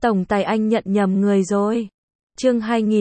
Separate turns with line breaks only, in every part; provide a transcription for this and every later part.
Tổng tài anh nhận nhầm người rồi. Chương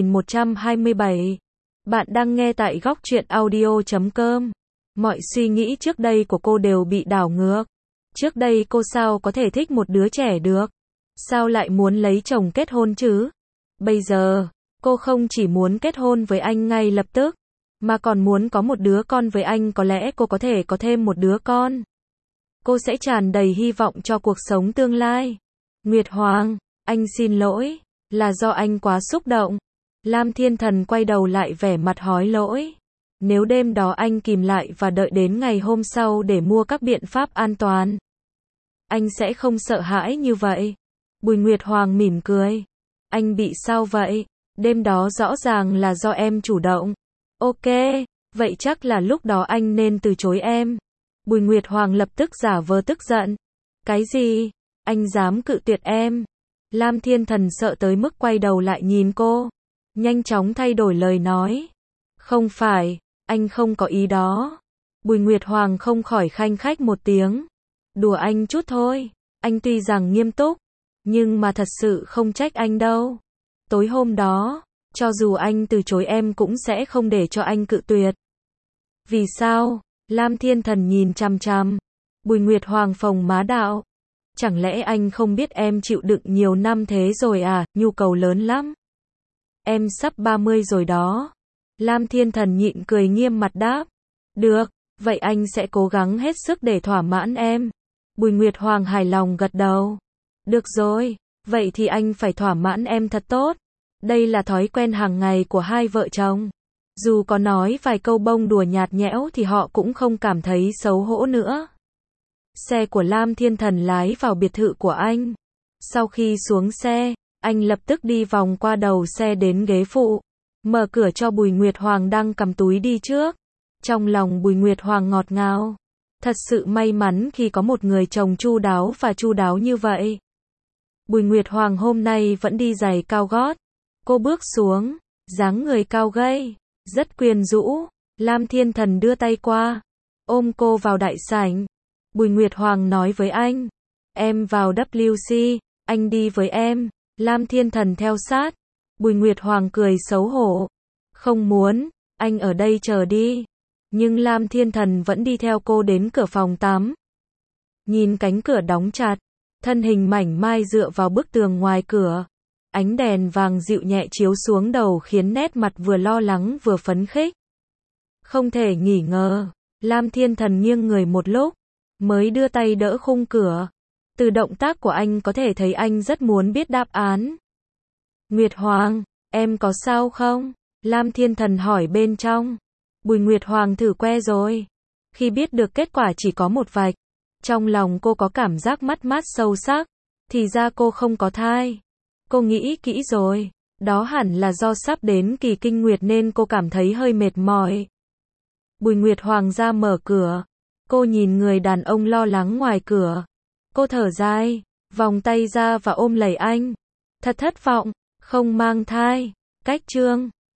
2127. Bạn đang nghe tại góc truyện audio.com. Mọi suy nghĩ trước đây của cô đều bị đảo ngược. Trước đây cô sao có thể thích một đứa trẻ được? Sao lại muốn lấy chồng kết hôn chứ? Bây giờ, cô không chỉ muốn kết hôn với anh ngay lập tức, mà còn muốn có một đứa con với anh, có lẽ cô có thể có thêm một đứa con. Cô sẽ tràn đầy hy vọng cho cuộc sống tương lai. Nguyệt Hoàng, anh xin lỗi, là do anh quá xúc động. Lam Thiên Thần quay đầu lại vẻ mặt hối lỗi. Nếu đêm đó anh kìm lại và đợi đến ngày hôm sau để mua các biện pháp an toàn, anh sẽ không sợ hãi như vậy. Bùi Nguyệt Hoàng mỉm cười. Anh bị sao vậy? Đêm đó rõ ràng là do em chủ động. Ok, vậy chắc là lúc đó anh nên từ chối em. Bùi Nguyệt Hoàng lập tức giả vờ tức giận. Cái gì? Anh dám cự tuyệt em? Lam Thiên Thần sợ tới mức quay đầu lại nhìn cô. Nhanh chóng thay đổi lời nói. Không phải, anh không có ý đó. Bùi Nguyệt Hoàng không khỏi khanh khách một tiếng. Đùa anh chút thôi. Anh tuy rằng nghiêm túc, nhưng mà thật sự không trách anh đâu. Tối hôm đó, cho dù anh từ chối em cũng sẽ không để cho anh cự tuyệt. Vì sao? Lam Thiên Thần nhìn chằm chằm. Bùi Nguyệt Hoàng phồng má đạo. Chẳng lẽ anh không biết em chịu đựng nhiều năm thế rồi à, nhu cầu lớn lắm. Em sắp 30 rồi đó. Lam Thiên Thần nhịn cười nghiêm mặt đáp. Được, vậy anh sẽ cố gắng hết sức để thỏa mãn em. Bùi Nguyệt Hoàng hài lòng gật đầu. Được rồi, vậy thì anh phải thỏa mãn em thật tốt. Đây là thói quen hàng ngày của hai vợ chồng. Dù có nói vài câu bông đùa nhạt nhẽo thì họ cũng không cảm thấy xấu hổ nữa. Xe của Lam Thiên Thần lái vào biệt thự của anh. Sau khi xuống xe, anh lập tức đi vòng qua đầu xe đến ghế phụ. Mở cửa cho Bùi Nguyệt Hoàng đang cầm túi đi trước. Trong lòng Bùi Nguyệt Hoàng ngọt ngào. Thật sự may mắn khi có một người chồng chu đáo như vậy. Bùi Nguyệt Hoàng hôm nay vẫn đi giày cao gót. Cô bước xuống, dáng người cao gầy, rất quyến rũ. Lam Thiên Thần đưa tay qua, ôm cô vào đại sảnh. Bùi Nguyệt Hoàng nói với anh, em vào WC, anh đi với em. Lam Thiên Thần theo sát. Bùi Nguyệt Hoàng cười xấu hổ. Không muốn, anh ở đây chờ đi. Nhưng Lam Thiên Thần vẫn đi theo cô đến cửa phòng tắm. Nhìn cánh cửa đóng chặt, thân hình mảnh mai dựa vào bức tường ngoài cửa. Ánh đèn vàng dịu nhẹ chiếu xuống đầu khiến nét mặt vừa lo lắng vừa phấn khích. Không thể nghỉ ngờ, Lam Thiên Thần nghiêng người một lúc, mới đưa tay đỡ khung cửa. Từ động tác của anh có thể thấy anh rất muốn biết đáp án. Nguyệt Hoàng, em có sao không? Lam Thiên Thần hỏi bên trong. Bùi Nguyệt Hoàng thử que rồi. Khi biết được kết quả chỉ có một vạch, trong lòng cô có cảm giác mất mát sâu sắc. Thì ra cô không có thai. Cô nghĩ kỹ rồi, đó hẳn là do sắp đến kỳ kinh nguyệt nên cô cảm thấy hơi mệt mỏi. Bùi Nguyệt Hoàng ra mở cửa. Cô nhìn người đàn ông lo lắng ngoài cửa. Cô thở dài, vòng tay ra và ôm lấy anh. Thật thất vọng, không mang thai. Cách chương